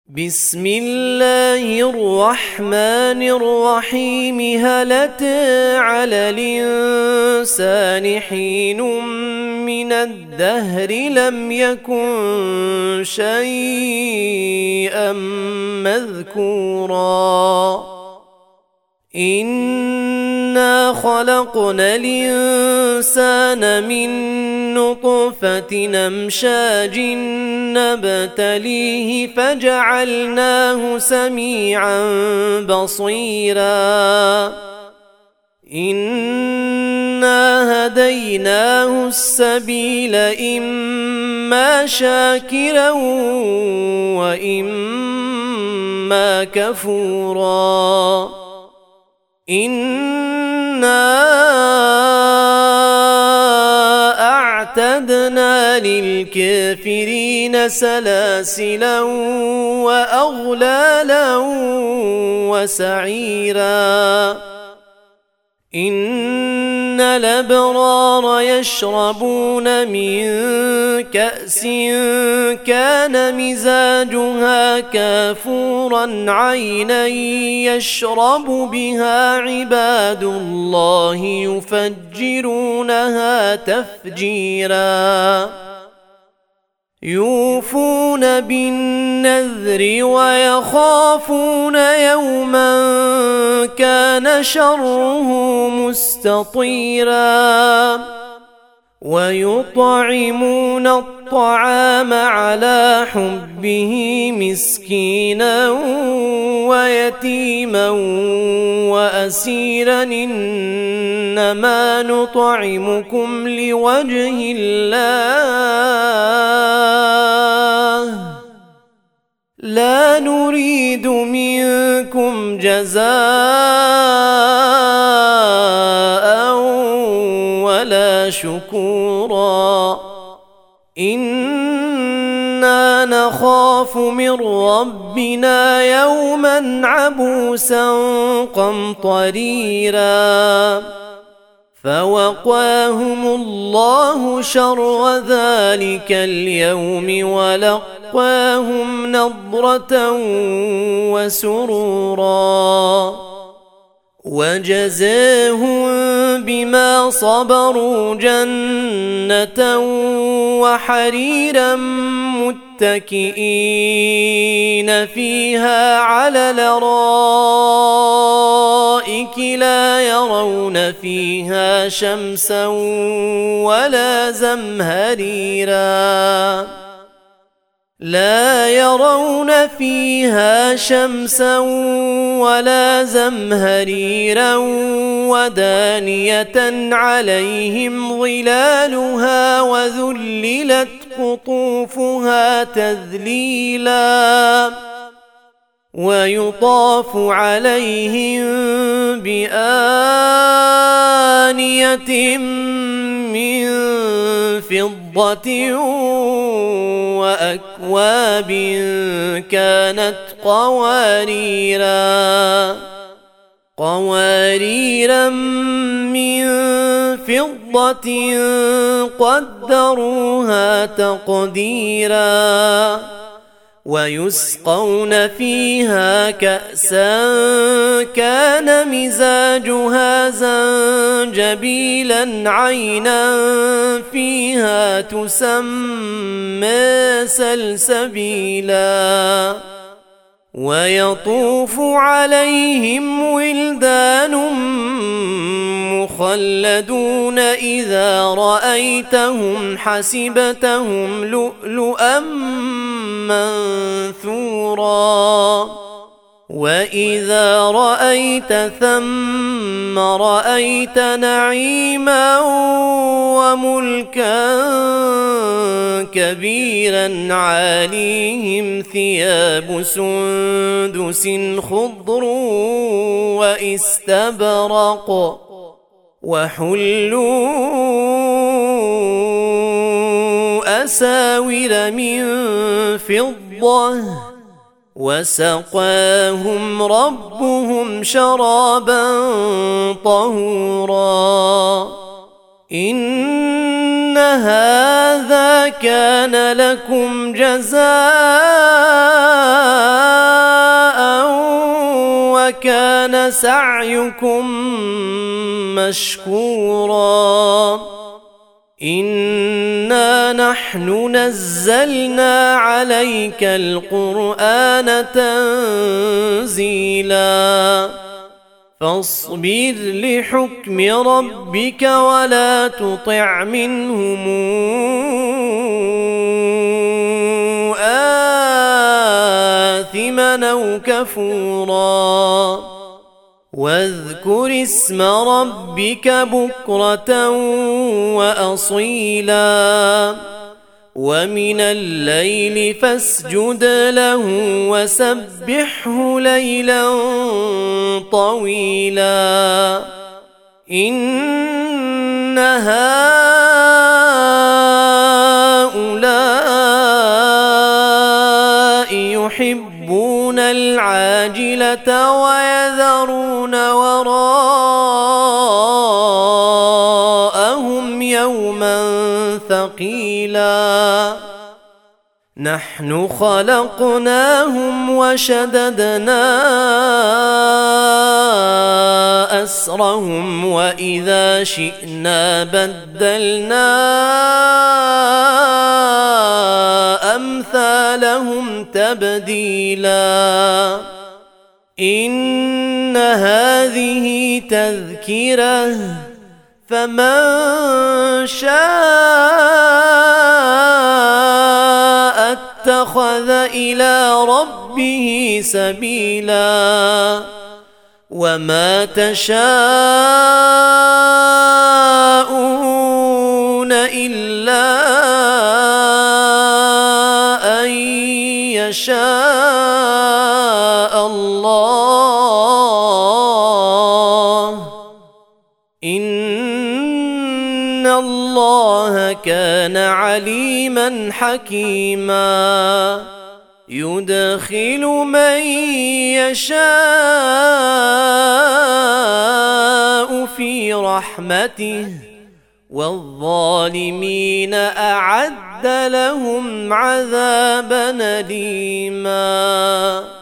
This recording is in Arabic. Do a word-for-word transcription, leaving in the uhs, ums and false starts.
بسم الله الرحمن الرحيم. هل أتى على الإنسان حين من الدهر لم يكن شيئا مذكورا إنا خلقنا الإنسان من نطفة أمشاج نبتليه فجعلناه سميعا بصيرا إنا هديناه السبيل إما شاكرا وإما كفورا إنا أعتدنا للكافرين سلاسلا وأغلالا وسعيرا إن الأبرار يشربون من كأس كان مزاجها كافورا عينا يشرب بها عباد الله يفجرونها تفجيرا يوفون بالنذر ويخافون يوما كان شره مستطيرا ويطعمون الطعام على حبه مسكينا ويتيما وأسيرا إنما نطعمكم لوجه الله لا نريد منكم جزاء ولا شكورا إنا نخاف من ربنا يوما عبوسا قمطريرا فوقاهم الله شر ذلك اليوم ولقاهم نضرة وسرورا وجزاهم بما صبروا جنة وحريرا متكئين فيها على الأرائك لا يرون فيها شمسا ولا زمهريرا لا يرون فيها شمسا ولا زمهريرا ودانية عليهم ظلالها وذللت قطوفها تذليلا ويطاف عليهم بآنية من فضة وأكواب كانت قواريرا قواريرا من فضة قدروها تقديرا ويسقون فيها كأسا كان مزاجها زنجبيلا عينا فيها تسمى سلسبيلا ويطوف عليهم ولدان مخلدون إذا رأيتهم حسبتهم لؤلؤا منثورا وإذا رأيت ثم رأيت نعيما وملكا كبيرا عاليهم ثياب سندس خضر واستبرق وحلوا أساور من فضة وسقاهم ربهم شرابا طهورا إن هذا كان لكم جزاء وكان سعيكم مشكورا إنا نحن نزلنا عليك القرآن تنزيلا فاصبر لحكم ربك ولا تطع منهم آثما أو كفورا واذكر اسم ربك بكرة وأصيلا ومن الليل فاسجد له وسبحه ليلا طويلا إن هؤلاء يحبون العاجلة ويذرون وراءهم يوما ثقيلا نحن خلقناهم وشددنا أسرهم وإذا شئنا بدلنا أمثالهم تبديلا إن هذه تذكرة فمن شاء اتخذ إلى ربه سبيلا وما تشاءون إلا أن يشاء الله إن الله كان عليما حكيما يدخل من يشاء في رحمته والظالمين أعد لهم عذابا أليما.